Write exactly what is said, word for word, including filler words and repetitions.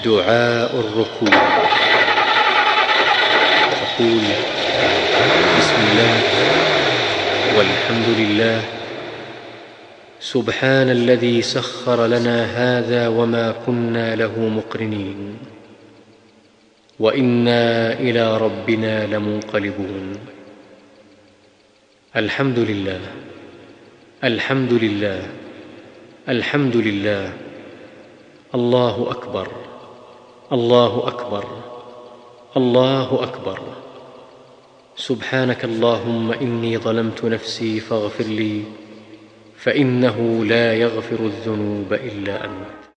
دعاء الركوع. تقول: بسم الله والحمد لله، سبحان الذي سخر لنا هذا وما كنا له مقرنين، وإنا إلى ربنا لمنقلبون. الحمد لله، الحمد لله، الحمد لله. الله أكبر، الله أكبر، الله أكبر. سبحانك اللهم إني ظلمت نفسي فاغفر لي، فإنه لا يغفر الذنوب إلا أنت.